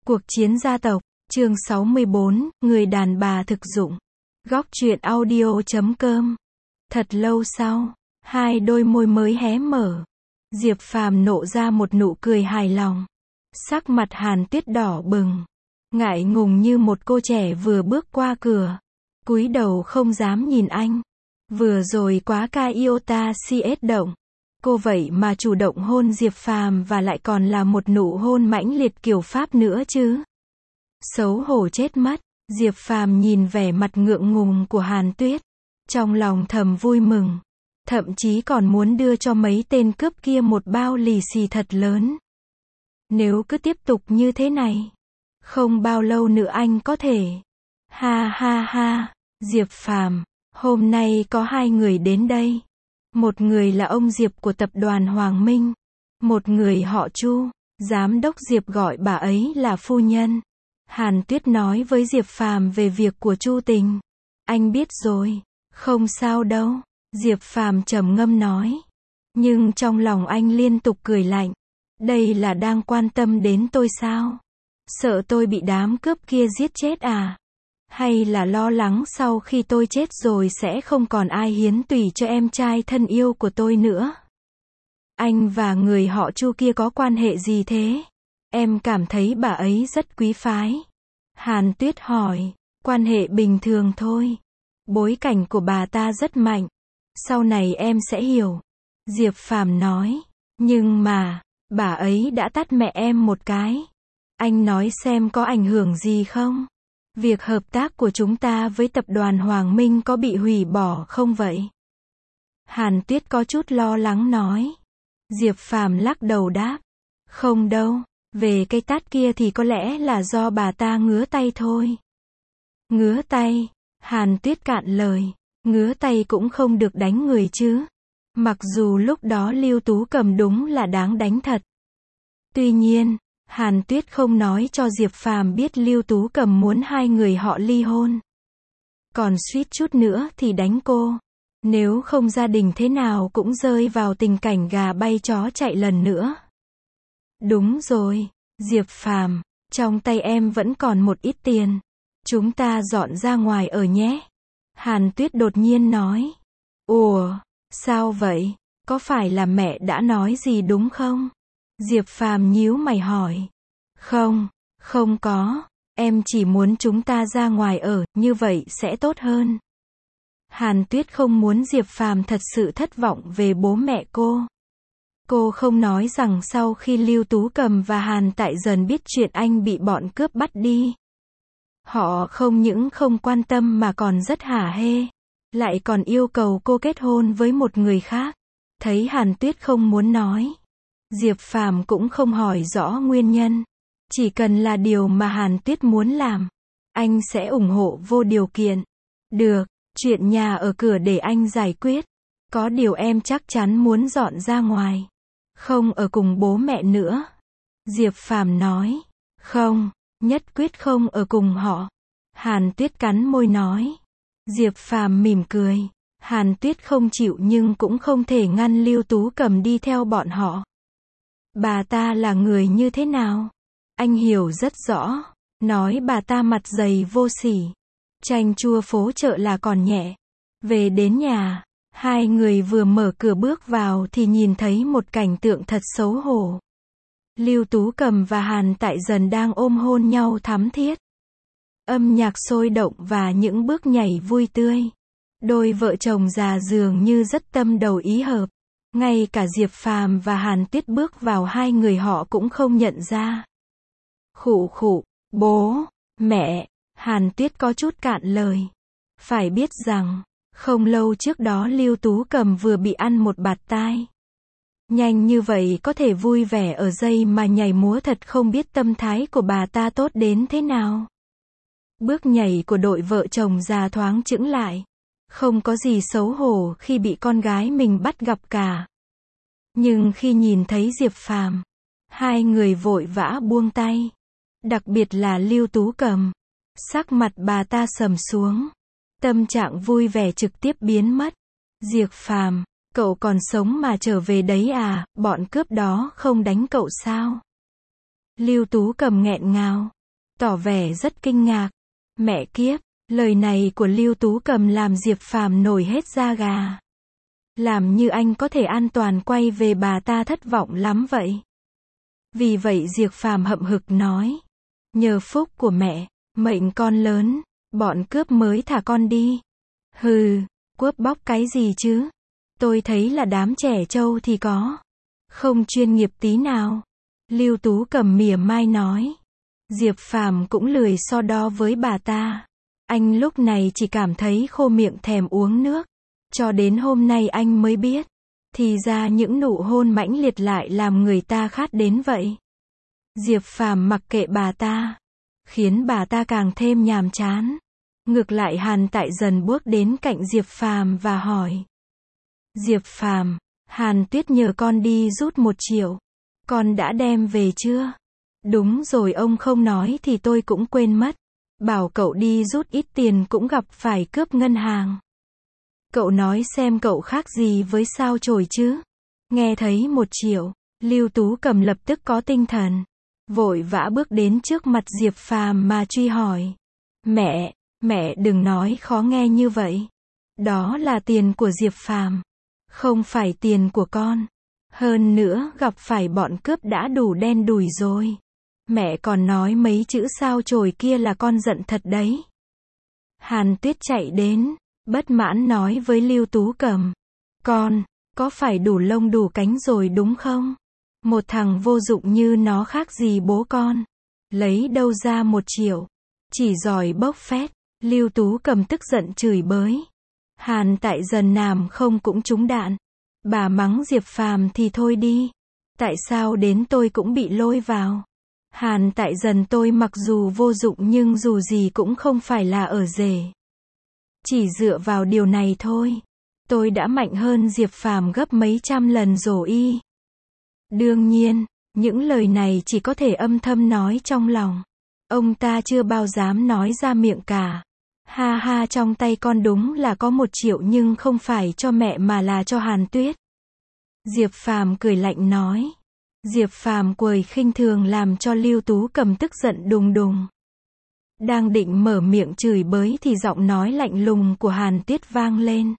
Cuộc chiến gia tộc, chương 64, người đàn bà thực dụng. Góc truyện audio.com. Thật lâu sau, hai đôi môi mới hé mở. Diệp Phàm nộ ra một nụ cười hài lòng. Sắc mặt Hàn Tuyết đỏ bừng, ngại ngùng như một cô trẻ vừa bước qua cửa. Cúi đầu không dám nhìn anh. Vừa rồi quá ca iota cs động. Cô vậy mà chủ động hôn Diệp Phàm và lại còn là một nụ hôn mãnh liệt kiểu Pháp nữa chứ. Xấu hổ chết mất. Diệp Phàm nhìn vẻ mặt ngượng ngùng của Hàn Tuyết, trong lòng thầm vui mừng, thậm chí còn muốn đưa cho mấy tên cướp kia một bao lì xì thật lớn. Nếu cứ tiếp tục như thế này, không bao lâu nữa anh có thể. Ha ha ha, Diệp Phàm, hôm nay có hai người đến đây. Một người là ông Diệp của tập đoàn Hoàng Minh, một người họ Chu, giám đốc Diệp gọi bà ấy là phu nhân. Hàn Tuyết nói với Diệp Phàm về việc của Chu Tình. Anh biết rồi, không sao đâu, Diệp Phàm trầm ngâm nói. Nhưng trong lòng anh liên tục cười lạnh. Đây là đang quan tâm đến tôi sao? Sợ tôi bị đám cướp kia giết chết à? Hay là lo lắng sau khi tôi chết rồi sẽ không còn ai hiến tùy cho em trai thân yêu của tôi nữa? Anh và người họ Chu kia có quan hệ gì thế? Em cảm thấy bà ấy rất quý phái. Hàn Tuyết hỏi. Quan hệ bình thường thôi. Bối cảnh của bà ta rất mạnh. Sau này em sẽ hiểu. Diệp Phàm nói. Nhưng mà, bà ấy đã tát mẹ em một cái. Anh nói xem có ảnh hưởng gì không? Việc hợp tác của chúng ta với tập đoàn Hoàng Minh có bị hủy bỏ không vậy? Hàn Tuyết có chút lo lắng nói. Diệp Phàm lắc đầu đáp. Không đâu, về cái tát kia thì có lẽ là do bà ta ngứa tay thôi. Ngứa tay? Hàn Tuyết cạn lời. Ngứa tay cũng không được đánh người chứ. Mặc dù lúc đó Lưu Tú Cầm đúng là đáng đánh thật. Tuy nhiên, Hàn Tuyết không nói cho Diệp Phàm biết Lưu Tú Cầm muốn hai người họ ly hôn. Còn suýt chút nữa thì đánh cô. Nếu không gia đình thế nào cũng rơi vào tình cảnh gà bay chó chạy lần nữa. Đúng rồi, Diệp Phàm, trong tay em vẫn còn một ít tiền. Chúng ta dọn ra ngoài ở nhé. Hàn Tuyết đột nhiên nói. Ủa, sao vậy? Có phải là mẹ đã nói gì đúng không? Diệp Phàm nhíu mày hỏi. Không, không có. Em chỉ muốn chúng ta ra ngoài ở, như vậy sẽ tốt hơn. Hàn Tuyết không muốn Diệp Phàm thật sự thất vọng về bố mẹ cô. Cô không nói rằng sau khi Lưu Tú Cầm và Hàn Tại Dần biết chuyện anh bị bọn cướp bắt đi, họ không những không quan tâm mà còn rất hả hê. Lại còn yêu cầu cô kết hôn với một người khác. Thấy Hàn Tuyết không muốn nói, Diệp Phàm cũng không hỏi rõ nguyên nhân. Chỉ cần là điều mà Hàn Tuyết muốn làm, anh sẽ ủng hộ vô điều kiện. Được, chuyện nhà ở cửa để anh giải quyết. Có điều em chắc chắn muốn dọn ra ngoài. Không ở cùng bố mẹ nữa. Diệp Phàm nói. Không, nhất quyết không ở cùng họ. Hàn Tuyết cắn môi nói. Diệp Phàm mỉm cười. Hàn Tuyết không chịu nhưng cũng không thể ngăn Lưu Tú Cầm đi theo bọn họ. Bà ta là người như thế nào? Anh hiểu rất rõ. Nói bà ta mặt dày vô sỉ. Chanh chua phố chợ là còn nhẹ. Về đến nhà, hai người vừa mở cửa bước vào thì nhìn thấy một cảnh tượng thật xấu hổ. Lưu Tú Cầm và Hàn Tại Dần đang ôm hôn nhau thắm thiết. Âm nhạc sôi động và những bước nhảy vui tươi. Đôi vợ chồng già dường như rất tâm đầu ý hợp. Ngay cả Diệp Phàm và Hàn Tuyết bước vào hai người họ cũng không nhận ra. Khụ khụ, bố, mẹ, Hàn Tuyết có chút cạn lời. Phải biết rằng, không lâu trước đó Lưu Tú Cầm vừa bị ăn một bạt tai. Nhanh như vậy có thể vui vẻ ở dây mà nhảy múa thật không biết tâm thái của bà ta tốt đến thế nào. Bước nhảy của đội vợ chồng già thoáng chững lại. Không có gì xấu hổ khi bị con gái mình bắt gặp cả. Nhưng khi nhìn thấy Diệp Phàm, hai người vội vã buông tay. Đặc biệt là Lưu Tú Cầm. Sắc mặt bà ta sầm xuống. Tâm trạng vui vẻ trực tiếp biến mất. Diệp Phàm, cậu còn sống mà trở về đấy à, bọn cướp đó không đánh cậu sao? Lưu Tú Cầm nghẹn ngào. tỏ vẻ rất kinh ngạc. Mẹ kiếp, lời này của Lưu Tú Cầm làm Diệp Phàm nổi hết da gà. Làm như anh có thể an toàn quay về bà ta thất vọng lắm vậy. Vì vậy Diệp Phàm hậm hực nói. Nhờ phúc của mẹ, mệnh con lớn, bọn cướp mới thả con đi. Hừ, cướp bóc cái gì chứ? Tôi thấy là đám trẻ trâu thì có. Không chuyên nghiệp tí nào. Lưu Tú Cầm mỉa mai nói. Diệp Phàm cũng lười so đo với bà ta. Anh lúc này chỉ cảm thấy khô miệng thèm uống nước. Cho đến hôm nay anh mới biết. Thì ra những nụ hôn mãnh liệt lại làm người ta khát đến vậy. Diệp Phàm mặc kệ bà ta. Khiến bà ta càng thêm nhàm chán. Ngược lại Hàn Tại Dần bước đến cạnh Diệp Phàm và hỏi. Diệp Phàm, Hàn Tuyết nhờ con đi rút 1 triệu. Con đã đem về chưa? Đúng rồi, ông không nói thì tôi cũng quên mất. Bảo cậu đi rút ít tiền cũng gặp phải cướp ngân hàng. Cậu nói xem cậu khác gì với sao chổi chứ? Nghe thấy 1 triệu, Lưu Tú Cầm lập tức có tinh thần. Vội vã bước đến trước mặt Diệp Phàm mà truy hỏi. Mẹ đừng nói khó nghe như vậy. Đó là tiền của Diệp Phàm, không phải tiền của con. Hơn nữa gặp phải bọn cướp đã đủ đen đủi rồi. Mẹ còn nói mấy chữ sao chổi kia là con giận thật đấy. Hàn Tuyết chạy đến, bất mãn nói với Lưu Tú Cầm. Con, có phải đủ lông đủ cánh rồi đúng không? Một thằng vô dụng như nó khác gì bố con. Lấy đâu ra 1 triệu. Chỉ giỏi bốc phét. Lưu Tú Cầm tức giận chửi bới. Hàn Tại Dần làm không cũng trúng đạn. Bà mắng Diệp Phàm thì thôi đi. Tại sao đến tôi cũng bị lôi vào? Hàn Tại Dần tôi mặc dù vô dụng nhưng dù gì cũng không phải là ở rể. Chỉ dựa vào điều này thôi, tôi đã mạnh hơn Diệp Phàm gấp mấy trăm lần rồi. Đương nhiên, những lời này chỉ có thể âm thầm nói trong lòng. Ông ta chưa bao dám nói ra miệng cả. Ha ha, trong tay con đúng là có 1 triệu nhưng không phải cho mẹ mà là cho Hàn Tuyết. Diệp Phàm cười lạnh nói. Diệp Phàm cười khinh thường làm cho Lưu Tú Cầm tức giận đùng đùng. Đang định mở miệng chửi bới thì giọng nói lạnh lùng của Hàn Tuyết vang lên.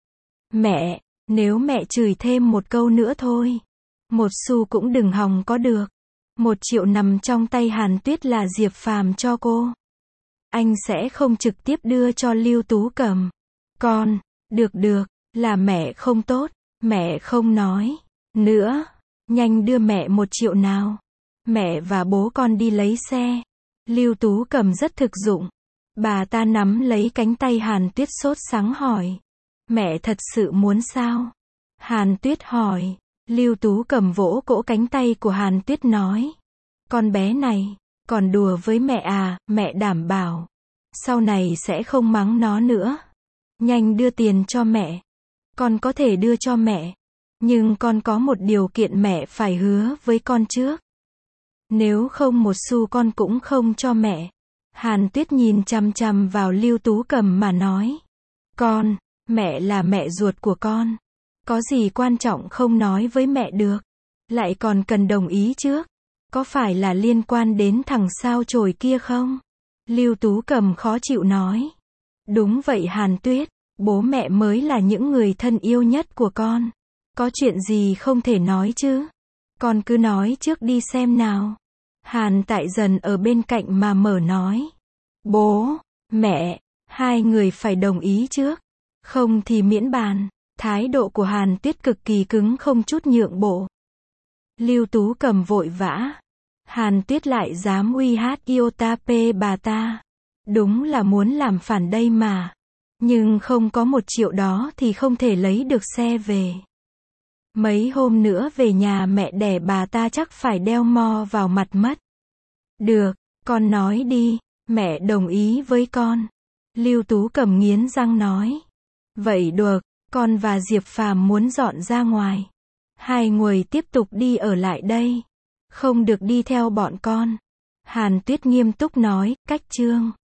Mẹ, nếu mẹ chửi thêm 1 câu nữa thôi, 1 xu cũng đừng hòng có được. 1 triệu nằm trong tay Hàn Tuyết là Diệp Phàm cho cô. Anh sẽ không trực tiếp đưa cho Lưu Tú Cầm. Con, được, là mẹ không tốt, mẹ không nói nữa. Nhanh đưa mẹ 1 triệu nào. Mẹ và bố con đi lấy xe. Lưu Tú Cầm rất thực dụng. Bà ta nắm lấy cánh tay Hàn Tuyết sốt sắng hỏi. Mẹ thật sự muốn sao? Hàn Tuyết hỏi. Lưu Tú Cầm vỗ cỗ cánh tay của Hàn Tuyết nói. Con bé này, còn đùa với mẹ à, mẹ đảm bảo. Sau này sẽ không mắng nó nữa. Nhanh đưa tiền cho mẹ. Con có thể đưa cho mẹ. Nhưng con có một điều kiện mẹ phải hứa với con trước. Nếu không 1 xu con cũng không cho mẹ. Hàn Tuyết nhìn chằm chằm vào Lưu Tú Cầm mà nói. Con, mẹ là mẹ ruột của con. Có gì quan trọng không nói với mẹ được. Lại còn cần đồng ý trước. Có phải là liên quan đến thằng sao chổi kia không? Lưu Tú Cầm khó chịu nói. Đúng vậy Hàn Tuyết, bố mẹ mới là những người thân yêu nhất của con. Có chuyện gì không thể nói chứ? Con cứ nói trước đi xem nào. Hàn Tại Dần ở bên cạnh mà mở nói. Bố, mẹ, 2 người phải đồng ý trước. Không thì miễn bàn. Thái độ của Hàn Tuyết cực kỳ cứng không chút nhượng bộ. Lưu Tú Cầm vội vã. Hàn Tuyết lại dám uy hát iota p bà ta. Đúng là muốn làm phản đây mà. Nhưng không có 1 triệu đó thì không thể lấy được xe về. Mấy hôm nữa về nhà mẹ đẻ bà ta chắc phải đeo mo vào mặt mất. Được, con nói đi, mẹ đồng ý với con. Lưu Tú Cầm nghiến răng nói. Vậy được, con và Diệp Phàm muốn dọn ra ngoài. 2 người tiếp tục đi ở lại đây. Không được đi theo bọn con. Hàn Tuyết nghiêm túc nói, cách chương.